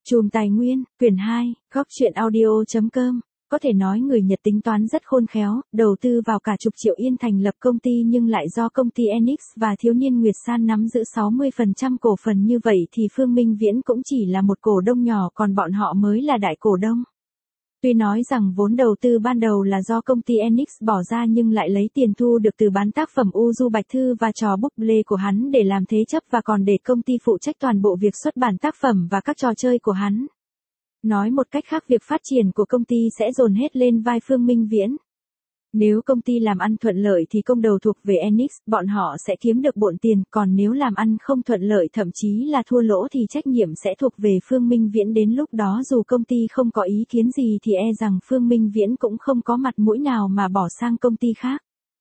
Chùm Tài Nguyên, quyển 2, góc truyện audio.com. Có thể nói người Nhật tính toán rất khôn khéo, đầu tư vào cả chục triệu yên thành lập công ty nhưng lại do công ty Enix và thiếu niên Nguyệt San nắm giữ 60% cổ phần, như vậy thì Phương Minh Viễn cũng chỉ là một cổ đông nhỏ, còn bọn họ mới là đại cổ đông. Tuy nói rằng vốn đầu tư ban đầu là do công ty Enix bỏ ra nhưng lại lấy tiền thu được từ bán tác phẩm U Du Bạch Thư và trò búp lê của hắn để làm thế chấp, và còn để công ty phụ trách toàn bộ việc xuất bản tác phẩm và các trò chơi của hắn. Nói một cách khác, việc phát triển của công ty sẽ dồn hết lên vai Phương Minh Viễn. Nếu công ty làm ăn thuận lợi thì công đầu thuộc về Enix, bọn họ sẽ kiếm được bộn tiền, còn nếu làm ăn không thuận lợi thậm chí là thua lỗ thì trách nhiệm sẽ thuộc về Phương Minh Viễn. Đến lúc đó dù công ty không có ý kiến gì thì rằng Phương Minh Viễn cũng không có mặt mũi nào mà bỏ sang công ty khác.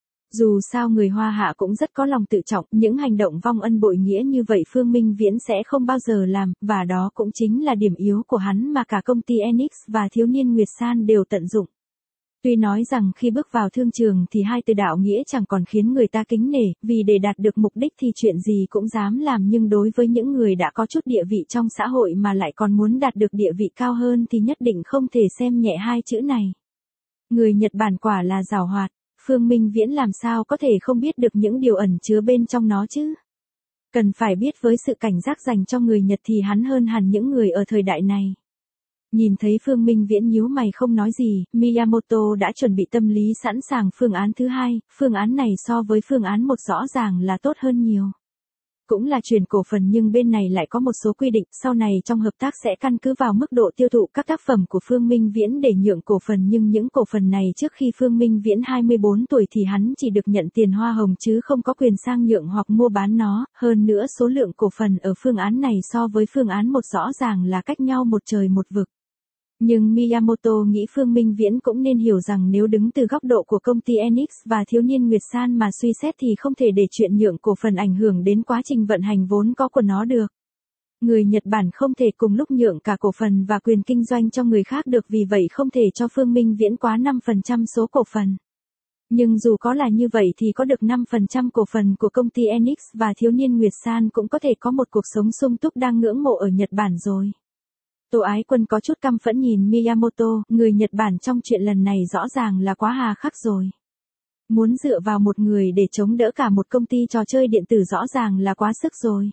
Dù sao người Hoa Hạ cũng rất có lòng tự trọng, những hành động vong ân bội nghĩa như vậy Phương Minh Viễn sẽ không bao giờ làm, và đó cũng chính là điểm yếu của hắn mà cả công ty Enix và thiếu niên Nguyệt San đều tận dụng. Tuy nói rằng khi bước vào thương trường thì hai từ đạo nghĩa chẳng còn khiến người ta kính nể, vì để đạt được mục đích thì chuyện gì cũng dám làm, nhưng đối với những người đã có chút địa vị trong xã hội mà lại còn muốn đạt được địa vị cao hơn thì nhất định không thể xem nhẹ hai chữ này. Người Nhật Bản quả là giàu hoạt, Phương Minh Viễn làm sao có thể không biết được những điều ẩn chứa bên trong nó chứ. Cần phải biết với sự cảnh giác dành cho người Nhật thì hắn hơn hẳn những người ở thời đại này. Nhìn thấy Phương Minh Viễn nhíu mày không nói gì, Miyamoto đã chuẩn bị tâm lý sẵn sàng phương án thứ hai. Phương án này so với phương án một rõ ràng là tốt hơn nhiều. Cũng là chuyển cổ phần nhưng bên này lại có một số quy định, sau này trong hợp tác sẽ căn cứ vào mức độ tiêu thụ các tác phẩm của Phương Minh Viễn để nhượng cổ phần, nhưng những cổ phần này trước khi Phương Minh Viễn 24 tuổi thì hắn chỉ được nhận tiền hoa hồng chứ không có quyền sang nhượng hoặc mua bán nó, hơn nữa số lượng cổ phần ở phương án này so với phương án một rõ ràng là cách nhau một trời một vực. Nhưng Miyamoto nghĩ Phương Minh Viễn cũng nên hiểu rằng nếu đứng từ góc độ của công ty Enix và thiếu niên Nguyệt San mà suy xét thì không thể để chuyện nhượng cổ phần ảnh hưởng đến quá trình vận hành vốn có của nó được. Người Nhật Bản không thể cùng lúc nhượng cả cổ phần và quyền kinh doanh cho người khác được, vì vậy không thể cho Phương Minh Viễn quá 5% số cổ phần. Nhưng dù có là như vậy thì có được 5% cổ phần của công ty Enix và thiếu niên Nguyệt San cũng có thể có một cuộc sống sung túc đang ngưỡng mộ ở Nhật Bản rồi. Tô Ái Quân có chút căm phẫn nhìn Miyamoto, người Nhật Bản trong chuyện lần này rõ ràng là quá hà khắc rồi. Muốn dựa vào một người để chống đỡ cả một công ty trò chơi điện tử rõ ràng là quá sức rồi.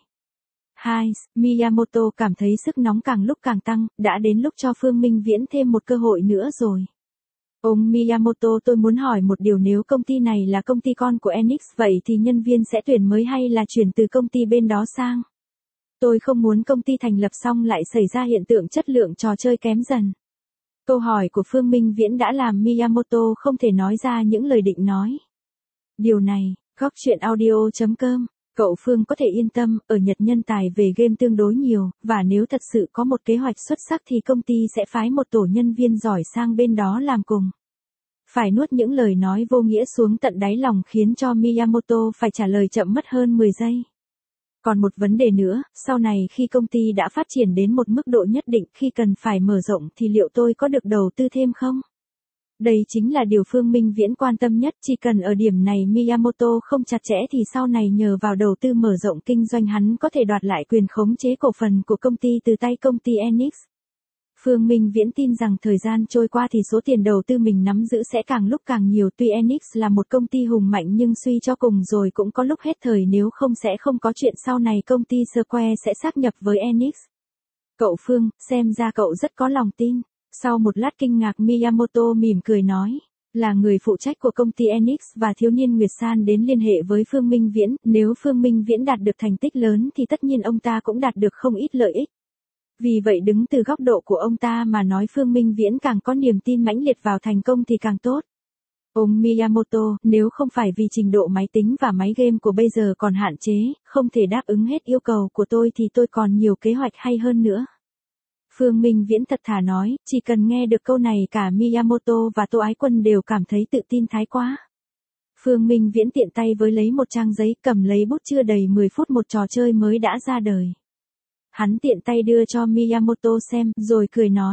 Miyamoto cảm thấy sức nóng càng lúc càng tăng, đã đến lúc cho Phương Minh Viễn thêm một cơ hội nữa rồi. Ông Miyamoto, tôi muốn hỏi một điều, nếu công ty này là công ty con của Enix vậy thì nhân viên sẽ tuyển mới hay là chuyển từ công ty bên đó sang? Tôi không muốn công ty thành lập xong lại xảy ra hiện tượng chất lượng trò chơi kém dần. Câu hỏi của Phương Minh Viễn đã làm Miyamoto không thể nói ra những lời định nói. Điều này, góc truyện audio.com, cậu Phương có thể yên tâm, ở Nhật nhân tài về game tương đối nhiều, và nếu thật sự có một kế hoạch xuất sắc thì công ty sẽ phái một tổ nhân viên giỏi sang bên đó làm cùng. Phải nuốt những lời nói vô nghĩa xuống tận đáy lòng khiến cho Miyamoto phải trả lời chậm mất hơn 10 giây. Còn một vấn đề nữa, sau này khi công ty đã phát triển đến một mức độ nhất định, khi cần phải mở rộng thì liệu tôi có được đầu tư thêm không? Đây chính là điều Phương Minh Viễn quan tâm nhất, chỉ cần ở điểm này Miyamoto không chặt chẽ thì sau này nhờ vào đầu tư mở rộng kinh doanh hắn có thể đoạt lại quyền khống chế cổ phần của công ty từ tay công ty Enix. Phương Minh Viễn tin rằng thời gian trôi qua thì số tiền đầu tư mình nắm giữ sẽ càng lúc càng nhiều, tuy Enix là một công ty hùng mạnh nhưng suy cho cùng rồi cũng có lúc hết thời, nếu không sẽ không có chuyện sau này công ty Square sẽ sáp nhập với Enix. Cậu Phương, xem ra cậu rất có lòng tin. Sau một lát kinh ngạc Miyamoto mỉm cười nói, là người phụ trách của công ty Enix và thiếu niên Nguyệt San đến liên hệ với Phương Minh Viễn, nếu Phương Minh Viễn đạt được thành tích lớn thì tất nhiên ông ta cũng đạt được không ít lợi ích. Vì vậy đứng từ góc độ của ông ta mà nói Phương Minh Viễn càng có niềm tin mãnh liệt vào thành công thì càng tốt. Ông Miyamoto, nếu không phải vì trình độ máy tính và máy game của bây giờ còn hạn chế, không thể đáp ứng hết yêu cầu của tôi thì tôi còn nhiều kế hoạch hay hơn nữa. Phương Minh Viễn thật thà nói, chỉ cần nghe được câu này cả Miyamoto và Tô Ái Quân đều cảm thấy tự tin thái quá. Phương Minh Viễn tiện tay với lấy một trang giấy, cầm lấy bút, chưa đầy 10 phút một trò chơi mới đã ra đời. Hắn tiện tay đưa cho Miyamoto xem, rồi cười nói,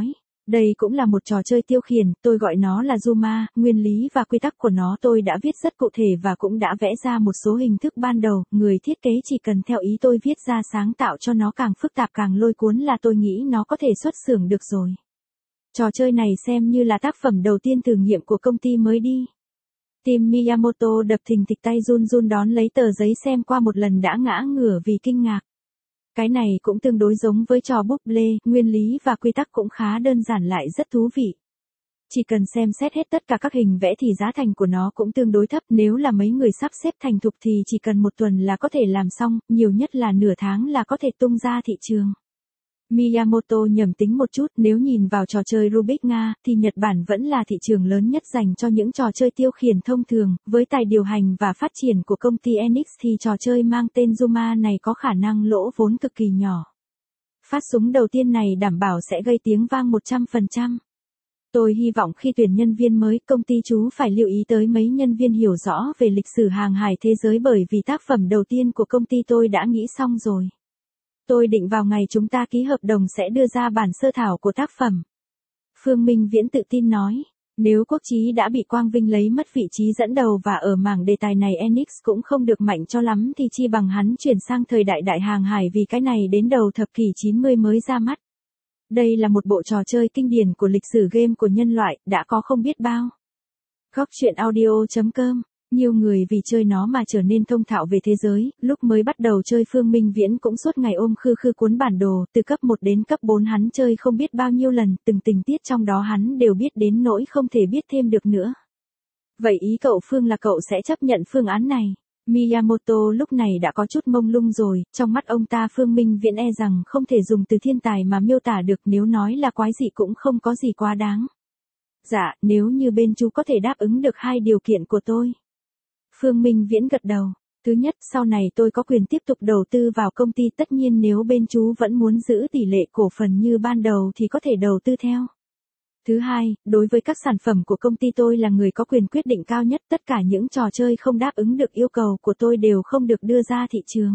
Đây cũng là một trò chơi tiêu khiển, tôi gọi nó là Zuma, nguyên lý và quy tắc của nó tôi đã viết rất cụ thể và cũng đã vẽ ra một số hình thức ban đầu, người thiết kế chỉ cần theo ý tôi viết ra sáng tạo cho nó càng phức tạp càng lôi cuốn là tôi nghĩ nó có thể xuất xưởng được rồi. Trò chơi này xem như là tác phẩm đầu tiên thử nghiệm của công ty mới đi. Team Miyamoto đập thình thịch tay run run đón lấy tờ giấy xem qua một lần đã ngã ngửa vì kinh ngạc. Cái này cũng tương đối giống với trò búp lê, nguyên lý và quy tắc cũng khá đơn giản lại rất thú vị. Chỉ cần xem xét hết tất cả các hình vẽ thì giá thành của nó cũng tương đối thấp, nếu là mấy người sắp xếp thành thục thì chỉ cần một tuần là có thể làm xong, nhiều nhất là nửa tháng là có thể tung ra thị trường. Miyamoto nhầm tính một chút, nếu nhìn vào trò chơi Rubik Nga, thì Nhật Bản vẫn là thị trường lớn nhất dành cho những trò chơi tiêu khiển thông thường, với tài điều hành và phát triển của công ty Enix thì trò chơi mang tên Zuma này có khả năng lỗ vốn cực kỳ nhỏ. Phát súng đầu tiên này đảm bảo sẽ gây tiếng vang 100%. Tôi hy vọng khi tuyển nhân viên mới, công ty chú phải lưu ý tới mấy nhân viên hiểu rõ về lịch sử hàng hải thế giới bởi vì tác phẩm đầu tiên của công ty tôi đã nghĩ xong rồi. Tôi định vào ngày chúng ta ký hợp đồng sẽ đưa ra bản sơ thảo của tác phẩm. Phương Minh Viễn tự tin nói, nếu Quốc Chí đã bị Quang Vinh lấy mất vị trí dẫn đầu và ở mảng đề tài này Enix cũng không được mạnh cho lắm thì chi bằng hắn chuyển sang thời đại đại hàng hải vì cái này đến đầu thập kỷ 90 mới ra mắt. Đây là một bộ trò chơi kinh điển của lịch sử game của nhân loại, đã có không biết bao. Góc truyện audio.com. Nhiều người vì chơi nó mà trở nên thông thạo về thế giới, lúc mới bắt đầu chơi Phương Minh Viễn cũng suốt ngày ôm khư khư cuốn bản đồ, từ cấp 1 đến cấp 4 hắn chơi không biết bao nhiêu lần, từng tình tiết trong đó hắn đều biết đến nỗi không thể biết thêm được nữa. Vậy ý cậu Phương là cậu sẽ chấp nhận phương án này? Miyamoto lúc này đã có chút mông lung rồi, trong mắt ông ta Phương Minh Viễn e rằng không thể dùng từ thiên tài mà miêu tả được, nếu nói là quái dị cũng không có gì quá đáng. Dạ, nếu như bên chú có thể đáp ứng được hai điều kiện của tôi. Phương Minh Viễn gật đầu. Thứ nhất, sau này tôi có quyền tiếp tục đầu tư vào công ty, tất nhiên nếu bên chú vẫn muốn giữ tỷ lệ cổ phần như ban đầu thì có thể đầu tư theo. Thứ hai, đối với các sản phẩm của công ty tôi là người có quyền quyết định cao nhất, tất cả những trò chơi không đáp ứng được yêu cầu của tôi đều không được đưa ra thị trường.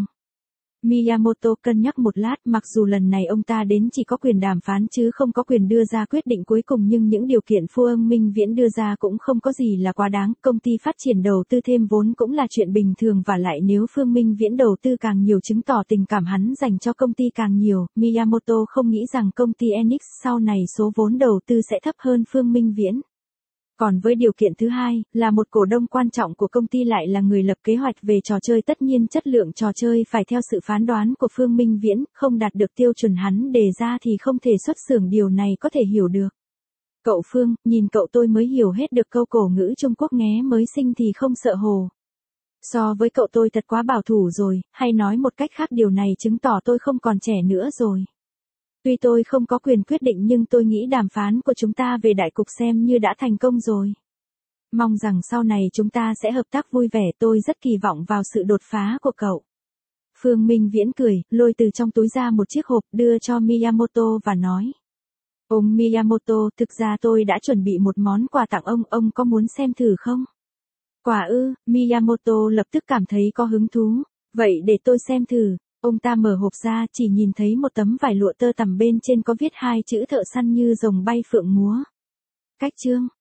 Miyamoto cân nhắc một lát, mặc dù lần này ông ta đến chỉ có quyền đàm phán chứ không có quyền đưa ra quyết định cuối cùng nhưng những điều kiện Phương Minh Viễn đưa ra cũng không có gì là quá đáng, công ty phát triển đầu tư thêm vốn cũng là chuyện bình thường và lại nếu Phương Minh Viễn đầu tư càng nhiều chứng tỏ tình cảm hắn dành cho công ty càng nhiều, Miyamoto không nghĩ rằng công ty Enix sau này số vốn đầu tư sẽ thấp hơn Phương Minh Viễn. Còn với điều kiện thứ hai, là một cổ đông quan trọng của công ty lại là người lập kế hoạch về trò chơi, tất nhiên chất lượng trò chơi phải theo sự phán đoán của Phương Minh Viễn, không đạt được tiêu chuẩn hắn đề ra thì không thể xuất xưởng, điều này có thể hiểu được. Cậu Phương, nhìn cậu tôi mới hiểu hết được câu cổ ngữ Trung Quốc nghé mới sinh thì không sợ hồ. So với cậu tôi thật quá bảo thủ rồi, hay nói một cách khác điều này chứng tỏ tôi không còn trẻ nữa rồi. Tuy tôi không có quyền quyết định nhưng tôi nghĩ đàm phán của chúng ta về đại cục xem như đã thành công rồi. Mong rằng sau này chúng ta sẽ hợp tác vui vẻ, tôi rất kỳ vọng vào sự đột phá của cậu. Phương Minh Viễn cười, lôi từ trong túi ra một chiếc hộp đưa cho Miyamoto và nói. Ông Miyamoto, thực ra tôi đã chuẩn bị một món quà tặng ông có muốn xem thử không? Quà ư? Miyamoto lập tức cảm thấy có hứng thú. Vậy để tôi xem thử. Ông ta mở hộp ra, chỉ nhìn thấy một tấm vải lụa tơ tằm bên trên có viết hai chữ thợ săn như rồng bay phượng múa. Cách chương.